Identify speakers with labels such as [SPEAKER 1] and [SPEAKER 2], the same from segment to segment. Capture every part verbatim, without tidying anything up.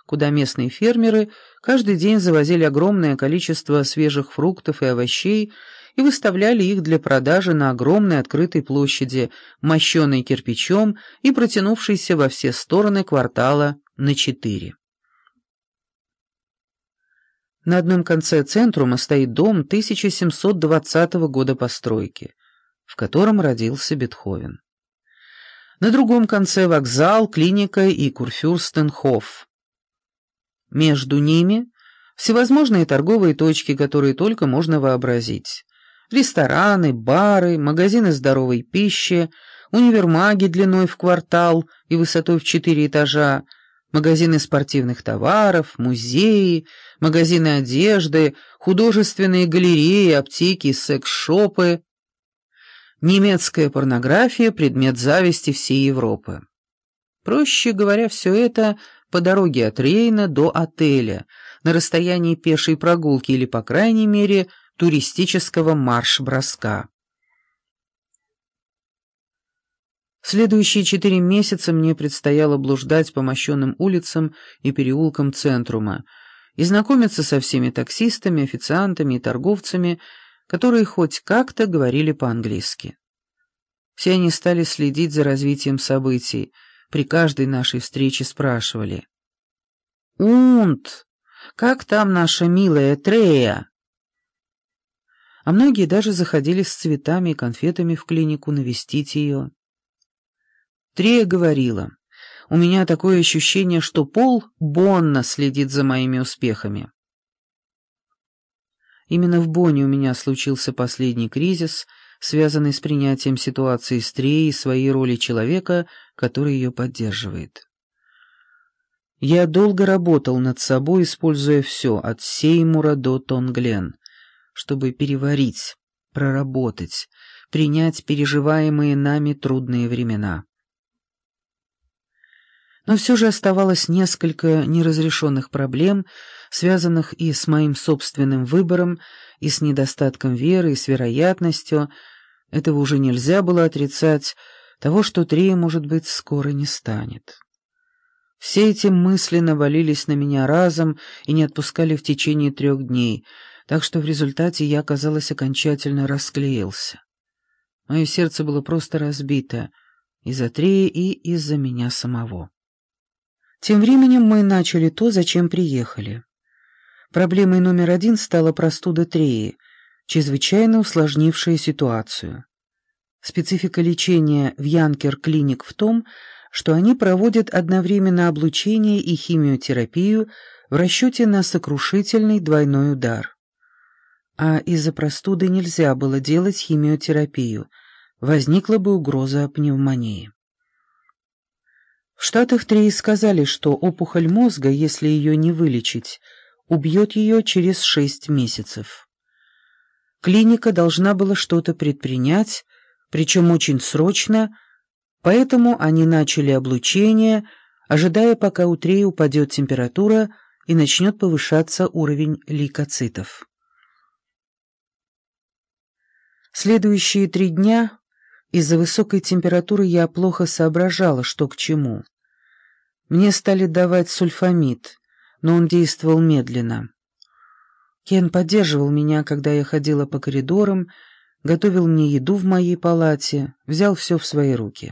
[SPEAKER 1] куда местные фермеры каждый день завозили огромное количество свежих фруктов и овощей и выставляли их для продажи на огромной открытой площади, мощенной кирпичом и протянувшейся во все стороны квартала на четыре. На одном конце центрума стоит дом тысяча семьсот двадцатого года постройки, в котором родился Бетховен. На другом конце вокзал, клиника и Курфюрстенхоф. Между ними всевозможные торговые точки, которые только можно вообразить. Рестораны, бары, магазины здоровой пищи, универмаги длиной в квартал и высотой в четыре этажа, магазины спортивных товаров, музеи, магазины одежды, художественные галереи, аптеки, секс-шопы. Немецкая порнография — предмет зависти всей Европы. Проще говоря, все это по дороге от Рейна до отеля, на расстоянии пешей прогулки или, по крайней мере, туристического марш-броска. Следующие четыре месяца мне предстояло блуждать по мощенным улицам и переулкам центрума и знакомиться со всеми таксистами, официантами и торговцами, которые хоть как-то говорили по-английски. Все они стали следить за развитием событий, при каждой нашей встрече спрашивали: «Унт, как там наша милая Трея?» А многие даже заходили с цветами и конфетами в клинику навестить ее. Трея говорила: «У меня такое ощущение, что Пол Бонна следит за моими успехами». Именно в Бонне у меня случился последний кризис, связанный с принятием ситуации с Треей и своей роли человека, который ее поддерживает. Я долго работал над собой, используя все, от Сеймура до Тонглен, чтобы переварить, проработать, принять переживаемые нами трудные времена. Но все же оставалось несколько неразрешенных проблем, связанных и с моим собственным выбором, и с недостатком веры, и с вероятностью, этого уже нельзя было отрицать, того, что Трея, может быть, скоро не станет. Все эти мысли навалились на меня разом и не отпускали в течение трех дней, так что в результате я, казалось, окончательно расклеился. Мое сердце было просто разбито из-за Треи и из-за меня самого. Тем временем мы начали то, зачем приехали. Проблемой номер один стала простуда Треи, чрезвычайно усложнившая ситуацию. Специфика лечения в Янкер-клиник в том, что они проводят одновременно облучение и химиотерапию в расчете на сокрушительный двойной удар. А из-за простуды нельзя было делать химиотерапию, возникла бы угроза пневмонии. В Штатах Треи сказали, что опухоль мозга, если ее не вылечить, убьет ее через шесть месяцев. Клиника должна была что-то предпринять, причем очень срочно, поэтому они начали облучение, ожидая, пока у Треи упадет температура и начнет повышаться уровень лейкоцитов. Следующие три дня из-за высокой температуры я плохо соображала, что к чему. Мне стали давать сульфамид, но он действовал медленно. Кен поддерживал меня, когда я ходила по коридорам, готовил мне еду в моей палате, взял все в свои руки.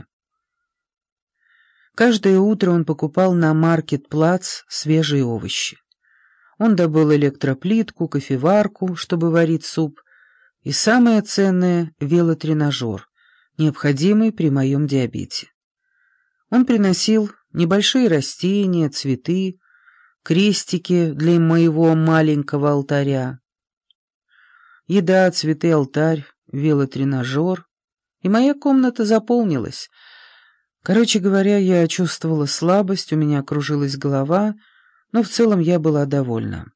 [SPEAKER 1] Каждое утро он покупал на маркет-плац свежие овощи. Он добыл электроплитку, кофеварку, чтобы варить суп, и самое ценное — велотренажер, необходимый при моем диабете. Он приносил небольшие растения, цветы, крестики для моего маленького алтаря. Еда, цветы, алтарь, велотренажер, и моя комната заполнилась. Короче говоря, я чувствовала слабость, у меня кружилась голова, но в целом я была довольна.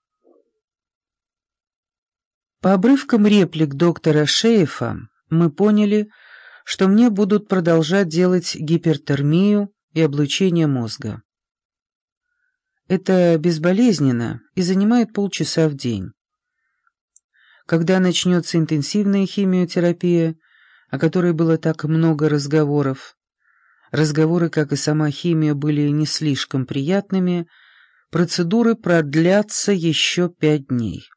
[SPEAKER 1] По обрывкам реплик доктора Шейфа мы поняли, что мне будут продолжать делать гипертермию и облучение мозга. Это безболезненно и занимает полчаса в день. Когда начнется интенсивная химиотерапия, о которой было так много разговоров, разговоры, как и сама химия, были не слишком приятными, процедуры продлятся еще пять дней.